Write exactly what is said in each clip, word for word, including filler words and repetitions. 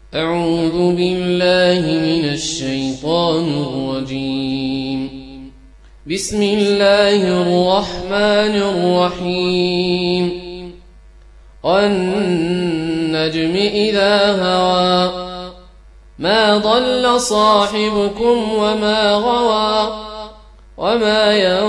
أعوذ بالله من الشيطان الرجيم. بسم الله الرحمن الرحيم. والنجم إذا هوى ما ضل صاحبكم وما غوى وما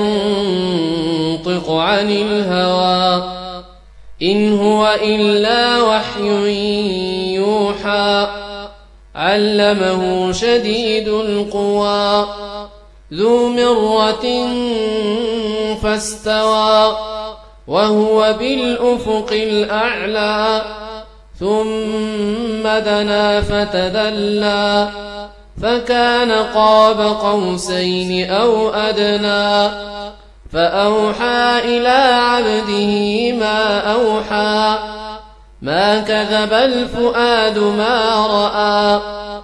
ينطق عن الهوى إن هو إلا وحي يوحى علمه شديد القوى ذو مرة فاستوى وهو بالأفق الأعلى ثم دنا فتدلى فكان قاب قوسين أو أدنى فأوحى إلى عبده ما أوحى ما كذب الفؤاد ما رأى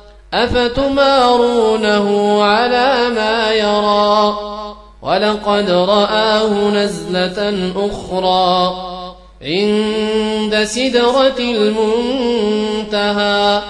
أفتمارونه على ما يرى ولقد رآه نزلة أخرى عند سدرة المنتهى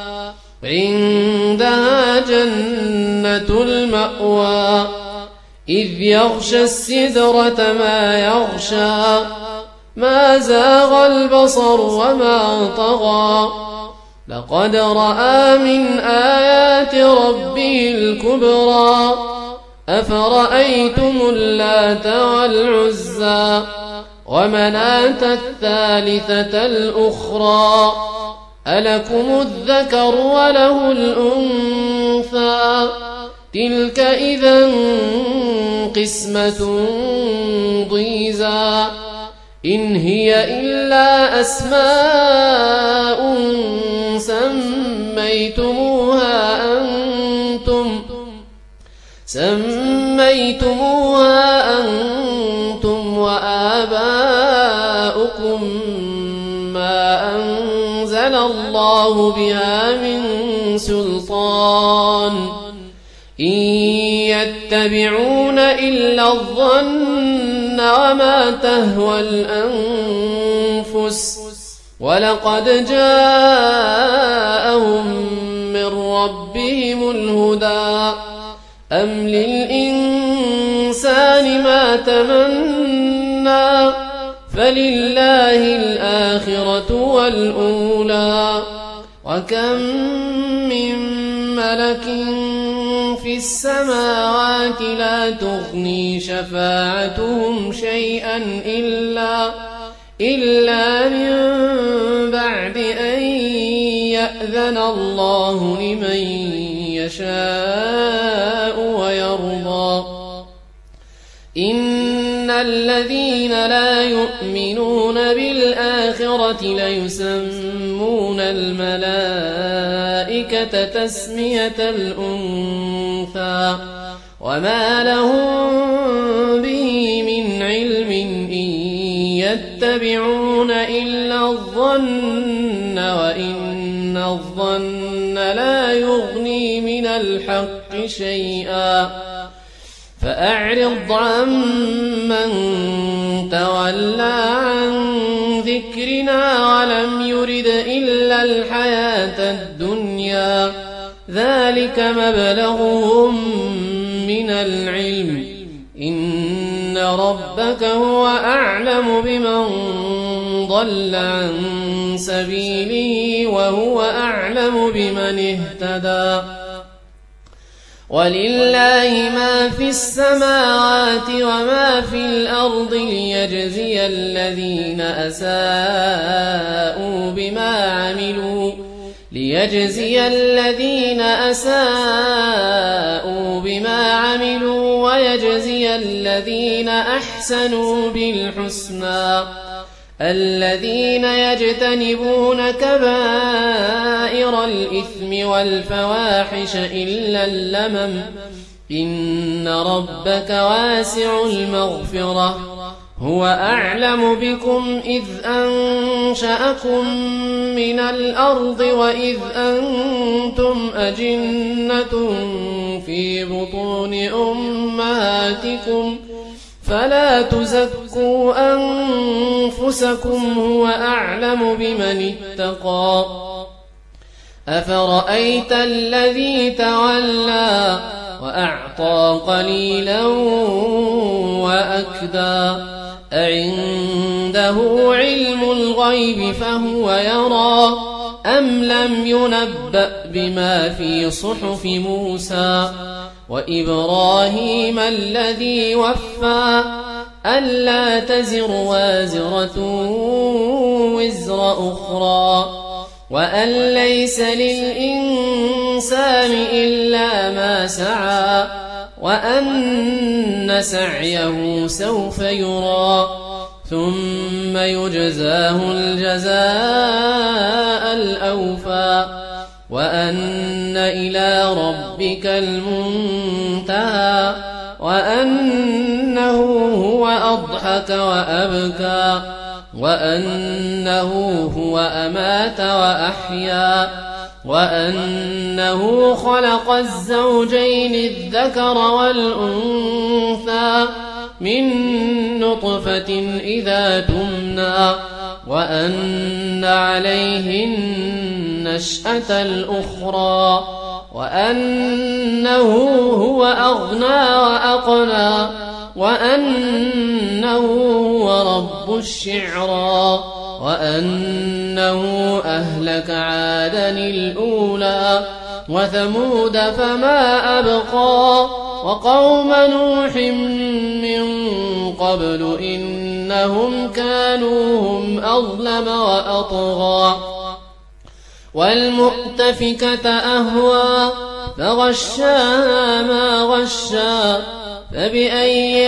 عندها جنة المأوى إذ يغشى السدرة ما يغشى ما زاغ البصر وما طغى لقد رأى من آيات ربه الكبرى أفرأيتم اللات والعزى ومناة الثالثة الأخرى ألكم الذكر وله الأنثى تلك إذا قسمة ضيزى إن هي إلا أسماء سميتموها أنتم سميتموها أنتم وآباؤكم ما أنزل الله بها من سلطان إن يتبعون إلا الظن وما تهوى الأنفس ولقد جاءهم من ربهم الهدى أم للإنسان ما تمنى فلله الآخرة والأولى وكم من ملك في السماوات لا تغني شفاعتهم شيئا إلا إلا من بعد أن يأذن الله لمن يشاء ويرضى إن الذين لا يؤمنون بالآخرة ليسمون الملائكة تسمية الأنثى وما لهم به من علم إن يتبعون إلا الظن وإن الظن لا يغني من الحق شيئا فأعرض عمن تولى عن ذكرنا ولم يرد إلا الحياة الدنيا ذلك مبلغهم من العلم إن ربك هو أعلم بمن ضل عن سبيله وهو أعلم بمن اهتدى ولله ما في السماوات وما في الأرض ليجزي الذين أساءوا بما عملوا ليجزي الذين أساءوا بما عملوا ويجزي الذين أحسنوا بالحسنى الذين يجتنبون كبائر الإثم والفواحش إلا اللمم إن ربك واسع المغفرة هو أعلم بكم إذ أنشأكم من الأرض وإذ أنتم أجنة في بطون أمهاتكم فلا تزكوا أنفسكم هو أعلم بمن اتقى أفرأيت الذي تولى وأعطى قليلا وأكدى أعنده علم الغيب فهو يرى أم لم ينبأ بما في صحف موسى وإبراهيم الذي وفى ألا تزر وازرة وزر أخرى وأن ليس للإنسان إلا ما سعى وأن سعيه سوف يرى ثم يجزاه الجزاء الأوفى وأن إلى ربك المنتهى وأنه هو أضحك وأبكى وأنه هو أمات وأحيا وأنه خلق الزوجين الذكر والأنثى من نطفة إذا تمنى وأن عليه النشأة الأخرى وأنه هو أغنى وأقنى وأنه هو رب الشعرى وأنه أهلك عادا الأولى وثمود فما أبقى وقوم نوح من قبل إنهم كانوا هم أظلم وأطغى والمؤتفكة أهوى فغشاها ما غشى فبأي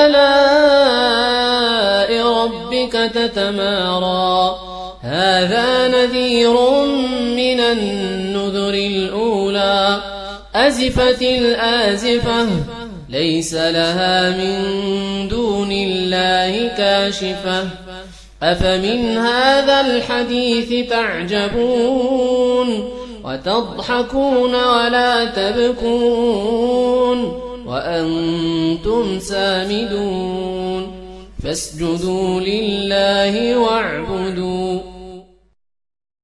آلاء ربك تتمارى هذا نذير من النذر الأولى أزفت الآزفة ليس لها من دون الله كاشفة أفمن هذا الحديث تعجبون وتضحكون ولا تبكون وأنتم سامدون فاسجدوا لله واعبدوا